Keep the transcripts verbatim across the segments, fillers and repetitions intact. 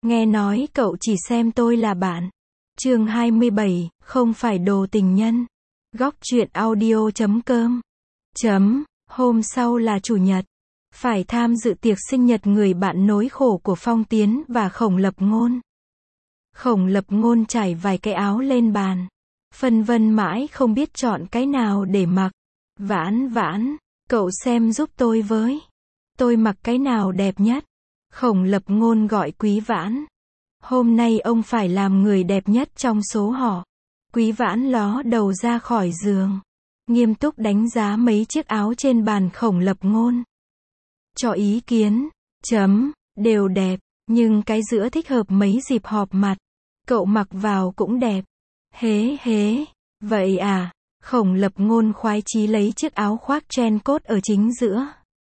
Nghe nói cậu chỉ xem tôi là bạn. Chương hai mươi bảy, không phải đồ tình nhân. Góc truyện audio chấm com. Chấm, hôm sau là chủ nhật. Phải tham dự tiệc sinh nhật người bạn nối khổ của Phong Tiến và Khổng Lập Ngôn. Khổng Lập Ngôn trải vài cái áo lên bàn. Phân vân mãi không biết chọn cái nào để mặc. Vãn vãn, cậu xem giúp tôi với. Tôi mặc cái nào đẹp nhất? Khổng Lập Ngôn gọi Quý Vãn. Hôm nay ông phải làm người đẹp nhất trong số họ. Quý Vãn ló đầu ra khỏi giường. Nghiêm túc đánh giá mấy chiếc áo trên bàn Khổng Lập Ngôn. Cho ý kiến. Chấm, đều đẹp. Nhưng cái giữa thích hợp mấy dịp họp mặt. Cậu mặc vào cũng đẹp. Hế hế. Vậy à? Khổng Lập Ngôn khoái chí lấy chiếc áo khoác trend cốt ở chính giữa.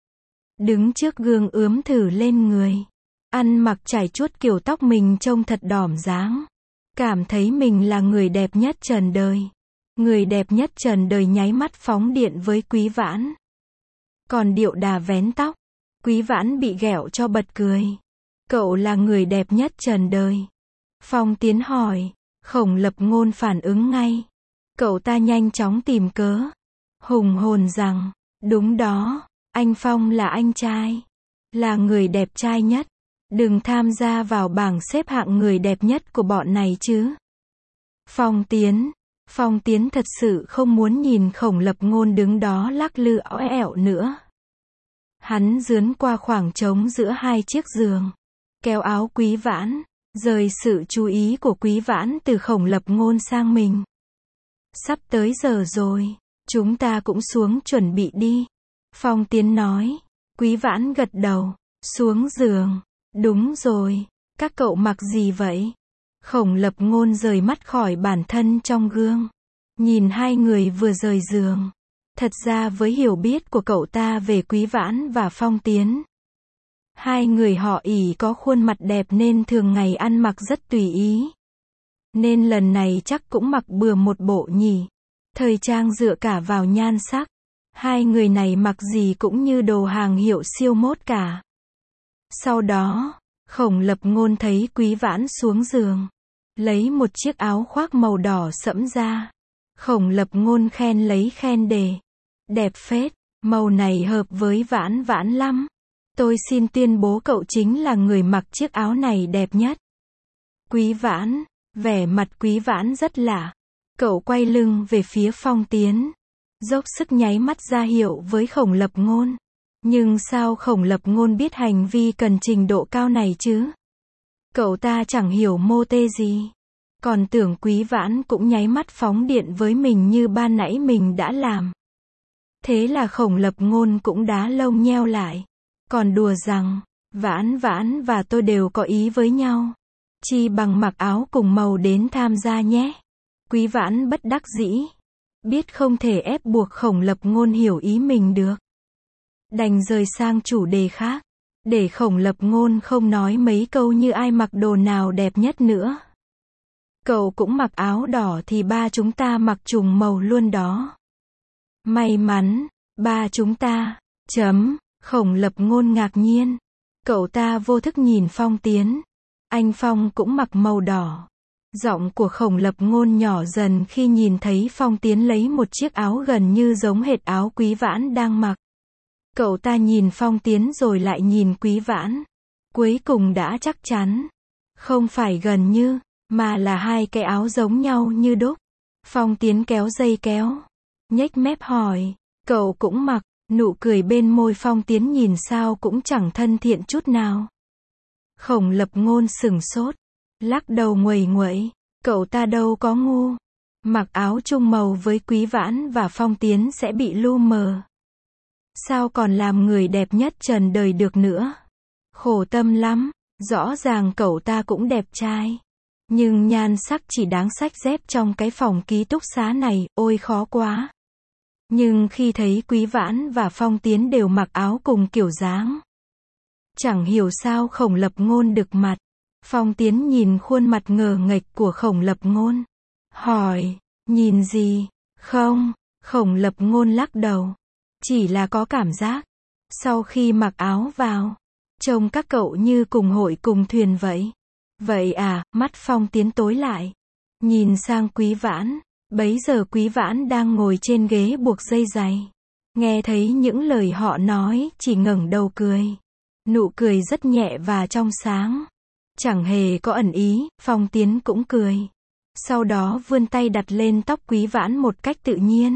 Đứng trước gương ướm thử lên người. Ăn mặc trải chuốt kiểu tóc mình trông thật đỏm dáng. Cảm thấy mình là người đẹp nhất trần đời. Người đẹp nhất trần đời nháy mắt phóng điện với Quý Vãn. Còn điệu đà vén tóc. Quý Vãn bị ghẹo cho bật cười. Cậu là người đẹp nhất trần đời. Phong Tiến hỏi. Khổng Lập Ngôn phản ứng ngay. Cậu ta nhanh chóng tìm cớ. Hùng hồn rằng. Đúng đó. Anh Phong là anh trai. Là người đẹp trai nhất. Đừng tham gia vào bảng xếp hạng người đẹp nhất của bọn này chứ. Phong Tiến. Phong Tiến thật sự không muốn nhìn Khổng Lập Ngôn đứng đó lắc lư ói ẹo nữa. Hắn dướn qua khoảng trống giữa hai chiếc giường. Kéo áo Quý Vãn. Rời sự chú ý của Quý Vãn từ Khổng Lập Ngôn sang mình. Sắp tới giờ rồi. Chúng ta cũng xuống chuẩn bị đi. Phong Tiến nói. Quý Vãn gật đầu. Xuống giường. Đúng rồi. Các cậu mặc gì vậy? Khổng Lập Ngôn rời mắt khỏi bản thân trong gương. Nhìn hai người vừa rời giường. Thật ra với hiểu biết của cậu ta về Quý Vãn và Phong Tiến. Hai người họ ỷ có khuôn mặt đẹp nên thường ngày ăn mặc rất tùy ý. Nên lần này chắc cũng mặc bừa một bộ nhỉ. Thời trang dựa cả vào nhan sắc. Hai người này mặc gì cũng như đồ hàng hiệu siêu mốt cả. Sau đó, Khổng Lập Ngôn thấy Quý Vãn xuống giường. Lấy một chiếc áo khoác màu đỏ sẫm ra. Khổng Lập Ngôn khen lấy khen để. Đẹp phết, màu này hợp với Vãn Vãn lắm. Tôi xin tuyên bố cậu chính là người mặc chiếc áo này đẹp nhất. Quý Vãn, vẻ mặt Quý Vãn rất lạ. Cậu quay lưng về phía Phong Tiến. Dốc sức nháy mắt ra hiệu với Khổng Lập Ngôn. Nhưng sao Khổng Lập Ngôn biết hành vi cần trình độ cao này chứ? Cậu ta chẳng hiểu mô tê gì. Còn tưởng Quý Vãn cũng nháy mắt phóng điện với mình như ban nãy mình đã làm. Thế là Khổng Lập Ngôn cũng đá lông nheo lại. Còn đùa rằng, Vãn Vãn và tôi đều có ý với nhau. Chi bằng mặc áo cùng màu đến tham gia nhé. Quý Vãn bất đắc dĩ. Biết không thể ép buộc Khổng Lập Ngôn hiểu ý mình được. Đành rời sang chủ đề khác. Để Khổng Lập Ngôn không nói mấy câu như ai mặc đồ nào đẹp nhất nữa. Cậu cũng mặc áo đỏ thì ba chúng ta mặc trùng màu luôn đó. May mắn, ba chúng ta. Chấm. Khổng Lập Ngôn ngạc nhiên. Cậu ta vô thức nhìn Phong Tiến. Anh Phong cũng mặc màu đỏ. Giọng của Khổng Lập Ngôn nhỏ dần khi nhìn thấy Phong Tiến lấy một chiếc áo gần như giống hệt áo Quý Vãn đang mặc. Cậu ta nhìn Phong Tiến rồi lại nhìn Quý Vãn. Cuối cùng đã chắc chắn. Không phải gần như, mà là hai cái áo giống nhau như đúc. Phong Tiến kéo dây kéo. Nhếch mép hỏi. Cậu cũng mặc. Nụ cười bên môi Phong Tiến nhìn sao cũng chẳng thân thiện chút nào. Khổng Lập Ngôn sửng sốt. Lắc đầu nguầy nguậy. Cậu ta đâu có ngu. Mặc áo chung màu với Quý Vãn và Phong Tiến sẽ bị lu mờ. Sao còn làm người đẹp nhất trần đời được nữa. Khổ tâm lắm. Rõ ràng cậu ta cũng đẹp trai. Nhưng nhan sắc chỉ đáng xách dép trong cái phòng ký túc xá này, ôi khó quá. Nhưng khi thấy Quý Vãn và Phong Tiến đều mặc áo cùng kiểu dáng. Chẳng hiểu sao Khổng Lập Ngôn đực mặt. Phong Tiến nhìn khuôn mặt ngờ nghệch của Khổng Lập Ngôn. Hỏi, nhìn gì? Không, Khổng Lập Ngôn lắc đầu. Chỉ là có cảm giác. Sau khi mặc áo vào, trông các cậu như cùng hội cùng thuyền vậy. Vậy à, mắt Phong Tiến tối lại. Nhìn sang Quý Vãn. Bấy giờ Quý Vãn đang ngồi trên ghế buộc dây giày. Nghe thấy những lời họ nói, chỉ ngẩng đầu cười. Nụ cười rất nhẹ và trong sáng. Chẳng hề có ẩn ý, Phong Tiến cũng cười. Sau đó vươn tay đặt lên tóc Quý Vãn một cách tự nhiên.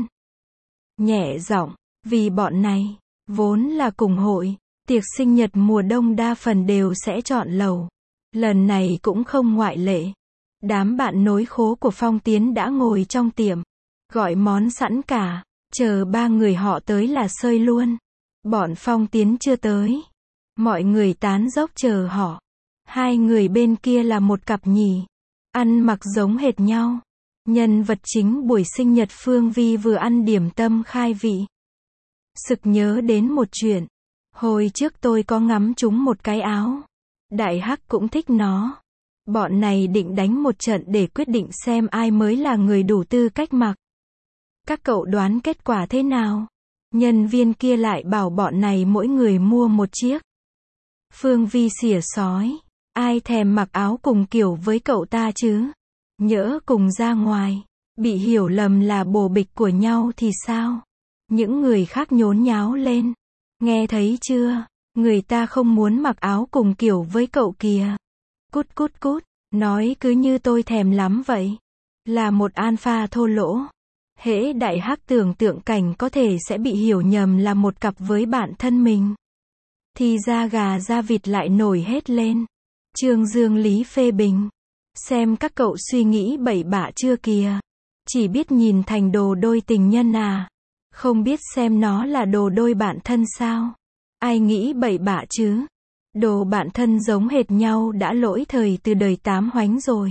Nhẹ giọng, vì bọn này, vốn là cùng hội, tiệc sinh nhật mùa đông đa phần đều sẽ chọn lầu. Lần này cũng không ngoại lệ. Đám bạn nối khố của Phong Tiến đã ngồi trong tiệm, gọi món sẵn cả, chờ ba người họ tới là sơi luôn. Bọn Phong Tiến chưa tới. Mọi người tán dốc chờ họ. Hai người bên kia là một cặp nhỉ. Ăn mặc giống hệt nhau. Nhân vật chính buổi sinh nhật Phương Vi vừa ăn điểm tâm khai vị. Sực nhớ đến một chuyện. Hồi trước tôi có ngắm chúng một cái áo. Đại Hắc cũng thích nó. Bọn này định đánh một trận để quyết định xem ai mới là người đủ tư cách mặc. Các cậu đoán kết quả thế nào? Nhân viên kia lại bảo bọn này mỗi người mua một chiếc. Phương Vi xỉa xói. Ai thèm mặc áo cùng kiểu với cậu ta chứ? Nhỡ cùng ra ngoài, bị hiểu lầm là bồ bịch của nhau thì sao? Những người khác nhốn nháo lên. Nghe thấy chưa? Người ta không muốn mặc áo cùng kiểu với cậu kìa. Cút cút cút, nói cứ như tôi thèm lắm vậy. Là một alpha thô lỗ. Hễ Đại Hắc tưởng tượng cảnh có thể sẽ bị hiểu nhầm là một cặp với bạn thân mình. Thì da gà da vịt lại nổi hết lên. Trương Dương Lý phê bình. Xem các cậu suy nghĩ bậy bạ chưa kìa. Chỉ biết nhìn thành đồ đôi tình nhân à. Không biết xem nó là đồ đôi bạn thân sao. Ai nghĩ bậy bạ chứ. Đồ bạn thân giống hệt nhau đã lỗi thời từ đời tám hoánh rồi.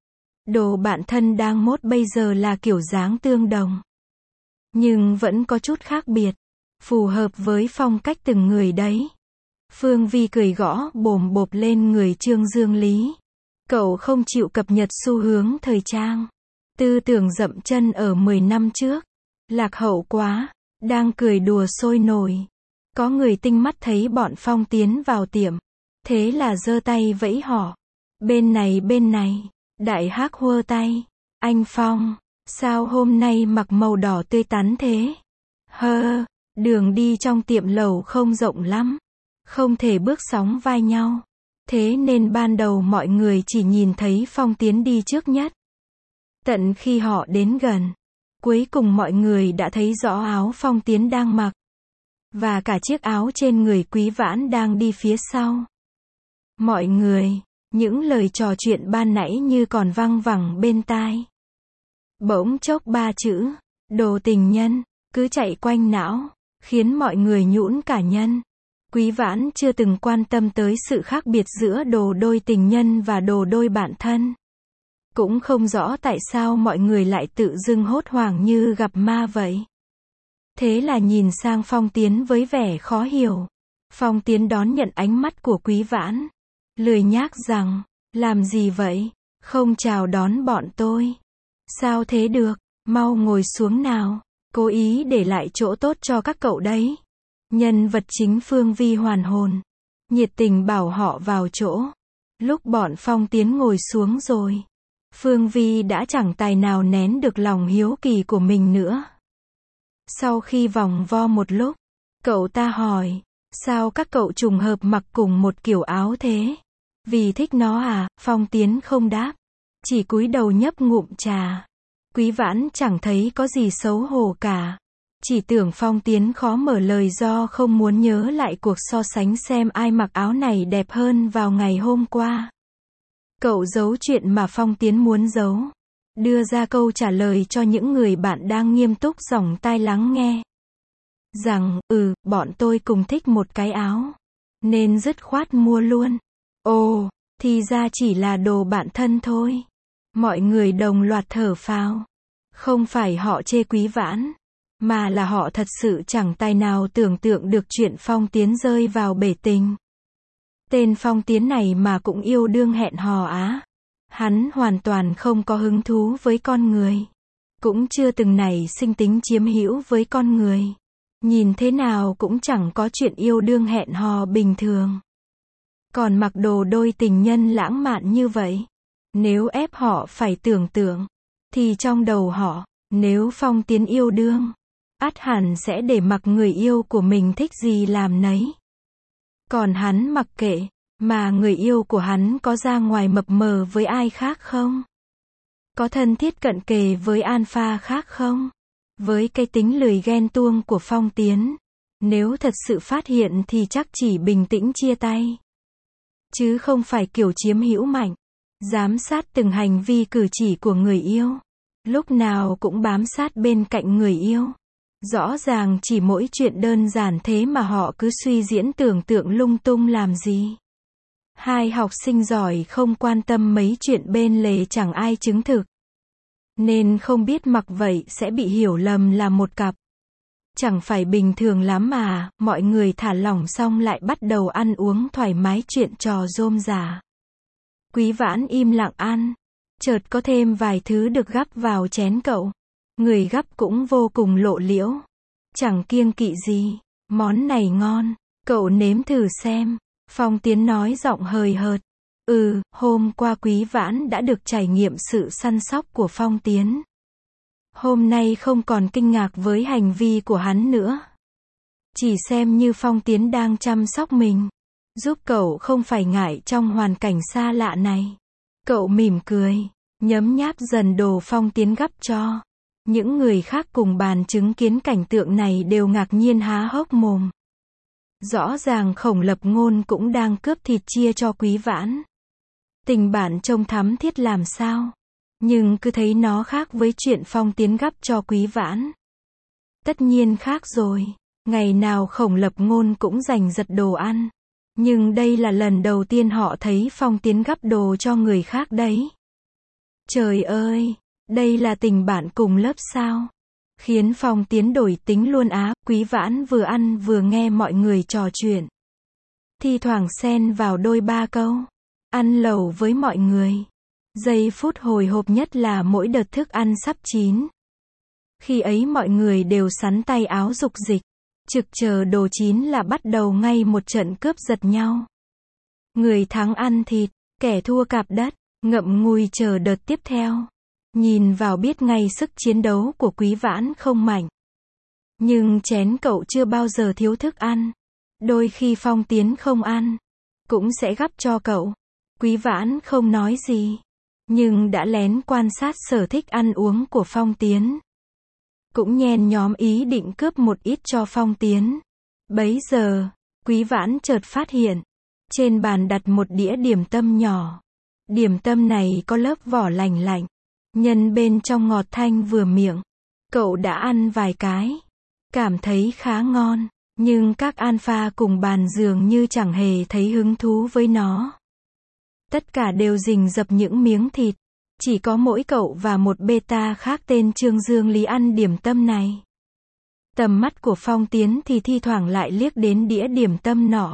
Đồ bạn thân đang mốt bây giờ là kiểu dáng tương đồng. Nhưng vẫn có chút khác biệt. Phù hợp với phong cách từng người đấy. Phương Vi cười gõ bồm bộp lên người Trương Dương Lý. Cậu không chịu cập nhật xu hướng thời trang. Tư tưởng dậm chân ở mười năm trước. Lạc hậu quá. Đang cười đùa sôi nổi. Có người tinh mắt thấy bọn Phong Tiến vào tiệm. Thế là giơ tay vẫy họ. Bên này bên này. Đại Hắc hơ tay. Anh Phong. Sao hôm nay mặc màu đỏ tươi tắn thế? Hơ. Đường đi trong tiệm lầu không rộng lắm. Không thể bước sóng vai nhau. Thế nên ban đầu mọi người chỉ nhìn thấy Phong Tiến đi trước nhất. Tận khi họ đến gần. Cuối cùng mọi người đã thấy rõ áo Phong Tiến đang mặc. Và cả chiếc áo trên người Quý Vãn đang đi phía sau. Mọi người, những lời trò chuyện ban nãy như còn văng vẳng bên tai. Bỗng chốc ba chữ, đồ tình nhân, cứ chạy quanh não, khiến mọi người nhũn cả nhân. Quý Vãn chưa từng quan tâm tới sự khác biệt giữa đồ đôi tình nhân và đồ đôi bạn thân. Cũng không rõ tại sao mọi người lại tự dưng hốt hoảng như gặp ma vậy. Thế là nhìn sang Phong Tiến với vẻ khó hiểu. Phong Tiến đón nhận ánh mắt của Quý Vãn. Lười nhác rằng, làm gì vậy? Không chào đón bọn tôi. Sao thế được? Mau ngồi xuống nào. Cố ý để lại chỗ tốt cho các cậu đấy. Nhân vật chính Phương Vi hoàn hồn. Nhiệt tình bảo họ vào chỗ. Lúc bọn Phong Tiến ngồi xuống rồi. Phương Vi đã chẳng tài nào nén được lòng hiếu kỳ của mình nữa. Sau khi vòng vo một lúc, cậu ta hỏi, sao các cậu trùng hợp mặc cùng một kiểu áo thế? Vì thích nó à? Phong Tiến không đáp. Chỉ cúi đầu nhấp ngụm trà. Quý Vãn chẳng thấy có gì xấu hổ cả. Chỉ tưởng Phong Tiến khó mở lời do không muốn nhớ lại cuộc so sánh xem ai mặc áo này đẹp hơn vào ngày hôm qua. Cậu giấu chuyện mà Phong Tiến muốn giấu. Đưa ra câu trả lời cho những người bạn đang nghiêm túc dòng tai lắng nghe. Rằng, ừ, bọn tôi cùng thích một cái áo. Nên dứt khoát mua luôn. Ồ, thì ra chỉ là đồ bạn thân thôi. Mọi người đồng loạt thở phào. Không phải họ chê Quý Vãn. Mà là họ thật sự chẳng tài nào tưởng tượng được chuyện Phong Tiến rơi vào bể tình. Tên Phong Tiến này mà cũng yêu đương hẹn hò á. Hắn hoàn toàn không có hứng thú với con người. Cũng chưa từng nảy sinh tính chiếm hữu với con người. Nhìn thế nào cũng chẳng có chuyện yêu đương hẹn hò bình thường. Còn mặc đồ đôi tình nhân lãng mạn như vậy. Nếu ép họ phải tưởng tượng, thì trong đầu họ, nếu Phong Tiến yêu đương, ắt hẳn sẽ để mặc người yêu của mình thích gì làm nấy. Còn hắn mặc kệ, mà người yêu của hắn có ra ngoài mập mờ với ai khác không? Có thân thiết cận kề với alpha khác không? Với cái tính lười ghen tuông của Phong Tiến, nếu thật sự phát hiện thì chắc chỉ bình tĩnh chia tay. Chứ không phải kiểu chiếm hữu mạnh, giám sát từng hành vi cử chỉ của người yêu. Lúc nào cũng bám sát bên cạnh người yêu. Rõ ràng chỉ mỗi chuyện đơn giản thế mà họ cứ suy diễn tưởng tượng lung tung làm gì. Hai học sinh giỏi không quan tâm mấy chuyện bên lề chẳng ai chứng thực. Nên không biết mặc vậy sẽ bị hiểu lầm là một cặp. Chẳng phải bình thường lắm mà, mọi người thả lỏng xong lại bắt đầu ăn uống thoải mái chuyện trò rôm rả. Quý Vãn im lặng ăn. Chợt có thêm vài thứ được gắp vào chén cậu. Người gắp cũng vô cùng lộ liễu. Chẳng kiêng kỵ gì. Món này ngon. Cậu nếm thử xem. Phong Tiến nói giọng hời hợt. Ừ, hôm qua Quý Vãn đã được trải nghiệm sự săn sóc của Phong Tiến. Hôm nay không còn kinh ngạc với hành vi của hắn nữa. Chỉ xem như Phong Tiến đang chăm sóc mình. Giúp cậu không phải ngại trong hoàn cảnh xa lạ này. Cậu mỉm cười, nhấm nháp dần đồ Phong Tiến gắp cho. Những người khác cùng bàn chứng kiến cảnh tượng này đều ngạc nhiên há hốc mồm. Rõ ràng Khổng Lập Ngôn cũng đang cướp thịt chia cho Quý Vãn. Tình bạn trông thắm thiết làm sao. Nhưng cứ thấy nó khác với chuyện Phong Tiến gắp cho Quý Vãn. Tất nhiên khác rồi. Ngày nào Khổng Lập Ngôn cũng giành giật đồ ăn. Nhưng đây là lần đầu tiên họ thấy Phong Tiến gắp đồ cho người khác đấy. Trời ơi, đây là tình bạn cùng lớp sao? Khiến Phong Tiến đổi tính luôn á. Quý Vãn vừa ăn vừa nghe mọi người trò chuyện. Thi thoảng xen vào đôi ba câu. Ăn lẩu với mọi người. Giây phút hồi hộp nhất là mỗi đợt thức ăn sắp chín. Khi ấy mọi người đều sắn tay áo rục dịch. Trực chờ đồ chín là bắt đầu ngay một trận cướp giật nhau. Người thắng ăn thịt, kẻ thua cạp đất, ngậm ngùi chờ đợt tiếp theo. Nhìn vào biết ngay sức chiến đấu của Quý Vãn không mạnh. Nhưng chén cậu chưa bao giờ thiếu thức ăn. Đôi khi Phong Tiến không ăn, cũng sẽ gắp cho cậu. Quý Vãn không nói gì, nhưng đã lén quan sát sở thích ăn uống của Phong Tiến. Cũng nhen nhóm ý định cướp một ít cho Phong Tiến. Bấy giờ, Quý Vãn chợt phát hiện, trên bàn đặt một đĩa điểm tâm nhỏ. Điểm tâm này có lớp vỏ lành lạnh, nhân bên trong ngọt thanh vừa miệng. Cậu đã ăn vài cái, cảm thấy khá ngon, nhưng các alpha cùng bàn dường như chẳng hề thấy hứng thú với nó. Tất cả đều rình rập những miếng thịt. Chỉ có mỗi cậu và một beta khác tên Trương Dương Lý ăn điểm tâm này. Tầm mắt của Phong Tiến thì thi thoảng lại liếc đến đĩa điểm tâm nọ.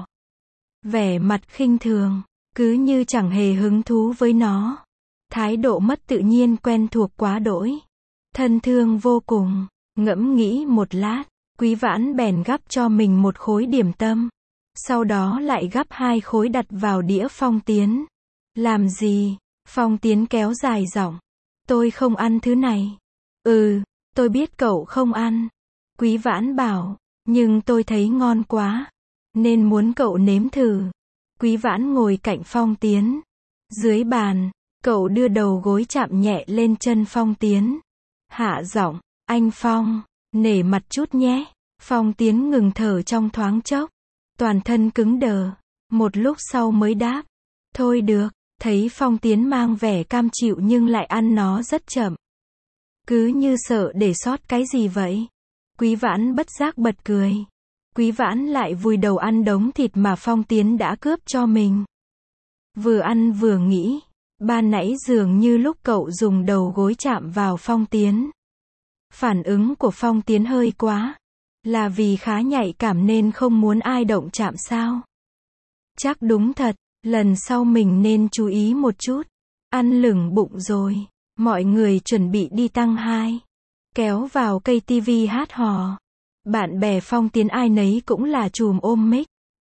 Vẻ mặt khinh thường, cứ như chẳng hề hứng thú với nó. Thái độ mất tự nhiên quen thuộc quá đỗi. Thân thương vô cùng, ngẫm nghĩ một lát, Quý Vãn bèn gắp cho mình một khối điểm tâm. Sau đó lại gắp hai khối đặt vào đĩa Phong Tiến. Làm gì? Phong Tiến kéo dài giọng. Tôi không ăn thứ này. Ừ, tôi biết cậu không ăn. Quý Vãn bảo, nhưng tôi thấy ngon quá, nên muốn cậu nếm thử. Quý Vãn ngồi cạnh Phong Tiến. Dưới bàn, cậu đưa đầu gối chạm nhẹ lên chân Phong Tiến. Hạ giọng, anh Phong, nể mặt chút nhé. Phong Tiến ngừng thở trong thoáng chốc. Toàn thân cứng đờ. Một lúc sau mới đáp. Thôi được. Thấy Phong Tiến mang vẻ cam chịu nhưng lại ăn nó rất chậm. Cứ như sợ để sót cái gì vậy. Quý Vãn bất giác bật cười. Quý Vãn lại vùi đầu ăn đống thịt mà Phong Tiến đã cướp cho mình. Vừa ăn vừa nghĩ. Ban nãy dường như lúc cậu dùng đầu gối chạm vào Phong Tiến. Phản ứng của Phong Tiến hơi quá. Là vì khá nhạy cảm nên không muốn ai động chạm sao? Chắc đúng thật. Lần sau mình nên chú ý một chút. Ăn lửng bụng rồi. Mọi người chuẩn bị đi tăng hai. Kéo vào cây tivi hát hò. Bạn bè Phong Tiến ai nấy cũng là chùm ôm mic.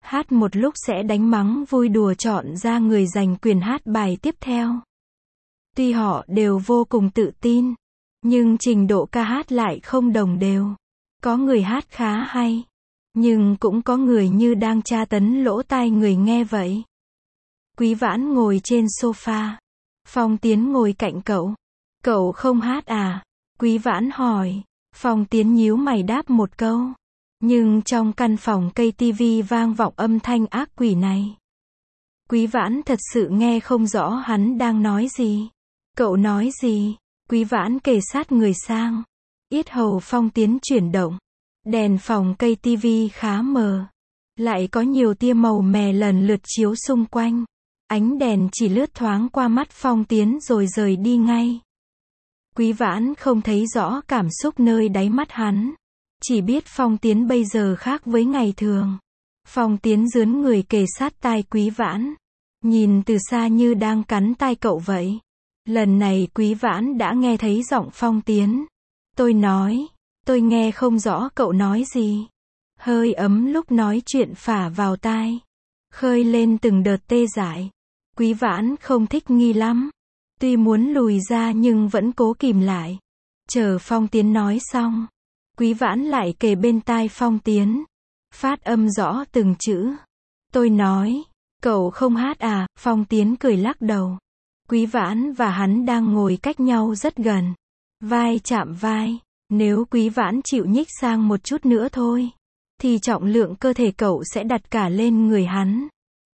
Hát một lúc sẽ đánh mắng vui đùa chọn ra người giành quyền hát bài tiếp theo. Tuy họ đều vô cùng tự tin, nhưng trình độ ca hát lại không đồng đều. Có người hát khá hay, nhưng cũng có người như đang tra tấn lỗ tai người nghe vậy. Quý Vãn ngồi trên sofa. Phong Tiến ngồi cạnh cậu. Cậu không hát à? Quý Vãn hỏi. Phong Tiến nhíu mày đáp một câu. Nhưng trong căn phòng cây tivi vang vọng âm thanh ác quỷ này. Quý Vãn thật sự nghe không rõ hắn đang nói gì. Cậu nói gì? Quý Vãn kề sát người sang. Yết hầu Phong Tiến chuyển động. Đèn phòng cây tivi khá mờ. Lại có nhiều tia màu mè lần lượt chiếu xung quanh. Ánh đèn chỉ lướt thoáng qua mắt Phong Tiến rồi rời đi ngay. Quý Vãn không thấy rõ cảm xúc nơi đáy mắt hắn. Chỉ biết Phong Tiến bây giờ khác với ngày thường. Phong Tiến dướn người kề sát tai Quý Vãn. Nhìn từ xa như đang cắn tai cậu vậy. Lần này Quý Vãn đã nghe thấy giọng Phong Tiến. Tôi nói, tôi nghe không rõ cậu nói gì. Hơi ấm lúc nói chuyện phả vào tai. Khơi lên từng đợt tê dại. Quý Vãn không thích nghi lắm. Tuy muốn lùi ra nhưng vẫn cố kìm lại. Chờ Phong Tiến nói xong. Quý Vãn lại kề bên tai Phong Tiến. Phát âm rõ từng chữ. Tôi nói, cậu không hát à? Phong Tiến cười lắc đầu. Quý Vãn và hắn đang ngồi cách nhau rất gần. Vai chạm vai. Nếu Quý Vãn chịu nhích sang một chút nữa thôi, thì trọng lượng cơ thể cậu sẽ đặt cả lên người hắn.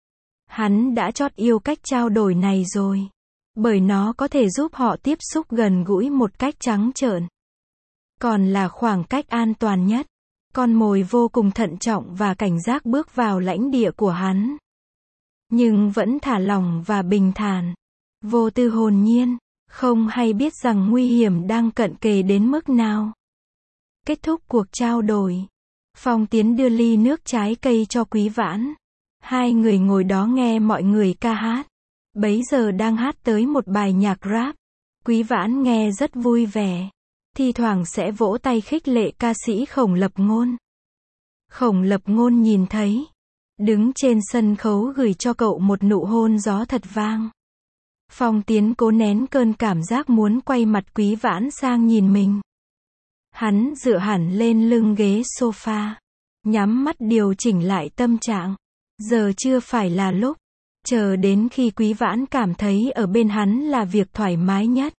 Hắn đã chót yêu cách trao đổi này rồi. Bởi nó có thể giúp họ tiếp xúc gần gũi một cách trắng trợn. Còn là khoảng cách an toàn nhất. Con mồi vô cùng thận trọng và cảnh giác bước vào lãnh địa của hắn. Nhưng vẫn thả lỏng và bình thản. Vô tư hồn nhiên. Không hay biết rằng nguy hiểm đang cận kề đến mức nào. Kết thúc cuộc trao đổi. Phong Tiến đưa ly nước trái cây cho Quý Vãn. Hai người ngồi đó nghe mọi người ca hát. Bấy giờ đang hát tới một bài nhạc rap. Quý Vãn nghe rất vui vẻ. Thi thoảng sẽ vỗ tay khích lệ ca sĩ Khổng Lập Ngôn. Khổng Lập Ngôn nhìn thấy. Đứng trên sân khấu gửi cho cậu một nụ hôn gió thật vang. Phong Tiến cố nén cơn cảm giác muốn quay mặt Quý Vãn sang nhìn mình. Hắn dựa hẳn lên lưng ghế sofa. Nhắm mắt điều chỉnh lại tâm trạng. Giờ chưa phải là lúc. Chờ đến khi Quý Vãn cảm thấy ở bên hắn là việc thoải mái nhất.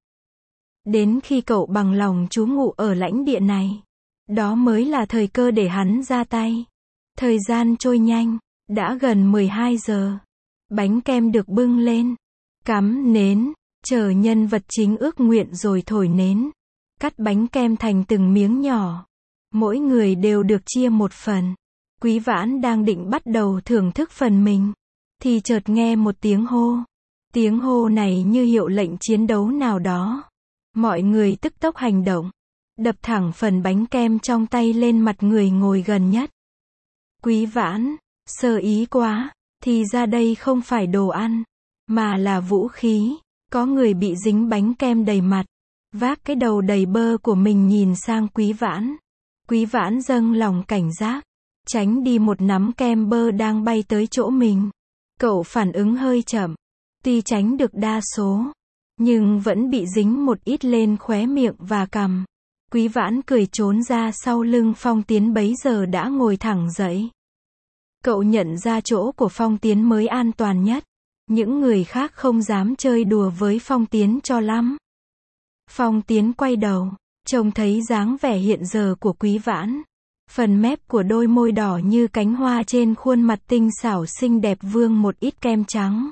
Đến khi cậu bằng lòng trú ngụ ở lãnh địa này. Đó mới là thời cơ để hắn ra tay. Thời gian trôi nhanh. Đã gần mười hai giờ. Bánh kem được bưng lên. Cắm nến. Chờ nhân vật chính ước nguyện rồi thổi nến. Cắt bánh kem thành từng miếng nhỏ. Mỗi người đều được chia một phần. Quý Vãn đang định bắt đầu thưởng thức phần mình. Thì chợt nghe một tiếng hô. Tiếng hô này như hiệu lệnh chiến đấu nào đó. Mọi người tức tốc hành động. Đập thẳng phần bánh kem trong tay lên mặt người ngồi gần nhất. Quý Vãn, sơ ý quá. Thì ra đây không phải đồ ăn. Mà là vũ khí. Có người bị dính bánh kem đầy mặt. Vác cái đầu đầy bơ của mình nhìn sang Quý Vãn. Quý Vãn dâng lòng cảnh giác. Tránh đi một nắm kem bơ đang bay tới chỗ mình. Cậu phản ứng hơi chậm. Tuy tránh được đa số. Nhưng vẫn bị dính một ít lên khóe miệng và cằm. Quý Vãn cười trốn ra sau lưng Phong Tiến bấy giờ đã ngồi thẳng dậy. Cậu nhận ra chỗ của Phong Tiến mới an toàn nhất. Những người khác không dám chơi đùa với Phong Tiến cho lắm. Phong Tiến quay đầu, trông thấy dáng vẻ hiện giờ của Quý Vãn. Phần mép của đôi môi đỏ như cánh hoa trên khuôn mặt tinh xảo xinh đẹp vương một ít kem trắng.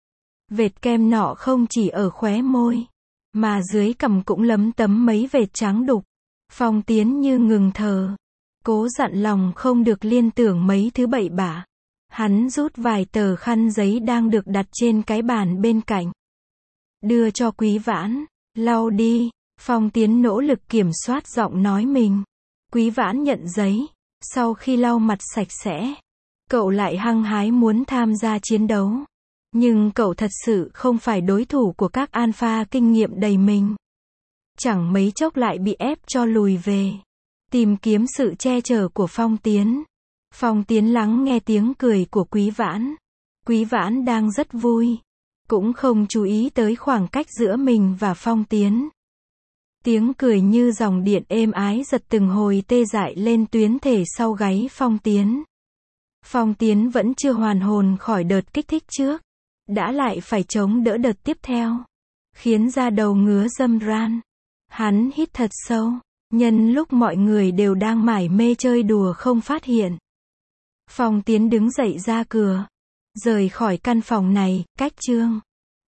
Vệt kem nọ không chỉ ở khóe môi, mà dưới cằm cũng lấm tấm mấy vệt trắng đục. Phong Tiến như ngừng thở. Cố dặn lòng không được liên tưởng mấy thứ bậy bạ. Hắn rút vài tờ khăn giấy đang được đặt trên cái bàn bên cạnh. Đưa cho Quý Vãn. Lau đi. Phong Tiến nỗ lực kiểm soát giọng nói mình. Quý Vãn nhận giấy. Sau khi lau mặt sạch sẽ, cậu lại hăng hái muốn tham gia chiến đấu. Nhưng cậu thật sự không phải đối thủ của các alpha kinh nghiệm đầy mình. Chẳng mấy chốc lại bị ép cho lùi về. Tìm kiếm sự che chở của Phong Tiến. Phong Tiến lắng nghe tiếng cười của Quý Vãn. Quý Vãn đang rất vui, cũng không chú ý tới khoảng cách giữa mình và Phong Tiến. Tiếng cười như dòng điện êm ái giật từng hồi tê dại lên tuyến thể sau gáy Phong Tiến. Phong Tiến vẫn chưa hoàn hồn khỏi đợt kích thích trước, đã lại phải chống đỡ đợt tiếp theo, khiến da đầu ngứa râm ran. Hắn hít thật sâu, nhân lúc mọi người đều đang mải mê chơi đùa không phát hiện. Phong Tiến đứng dậy ra cửa, rời khỏi căn phòng này, cách Trương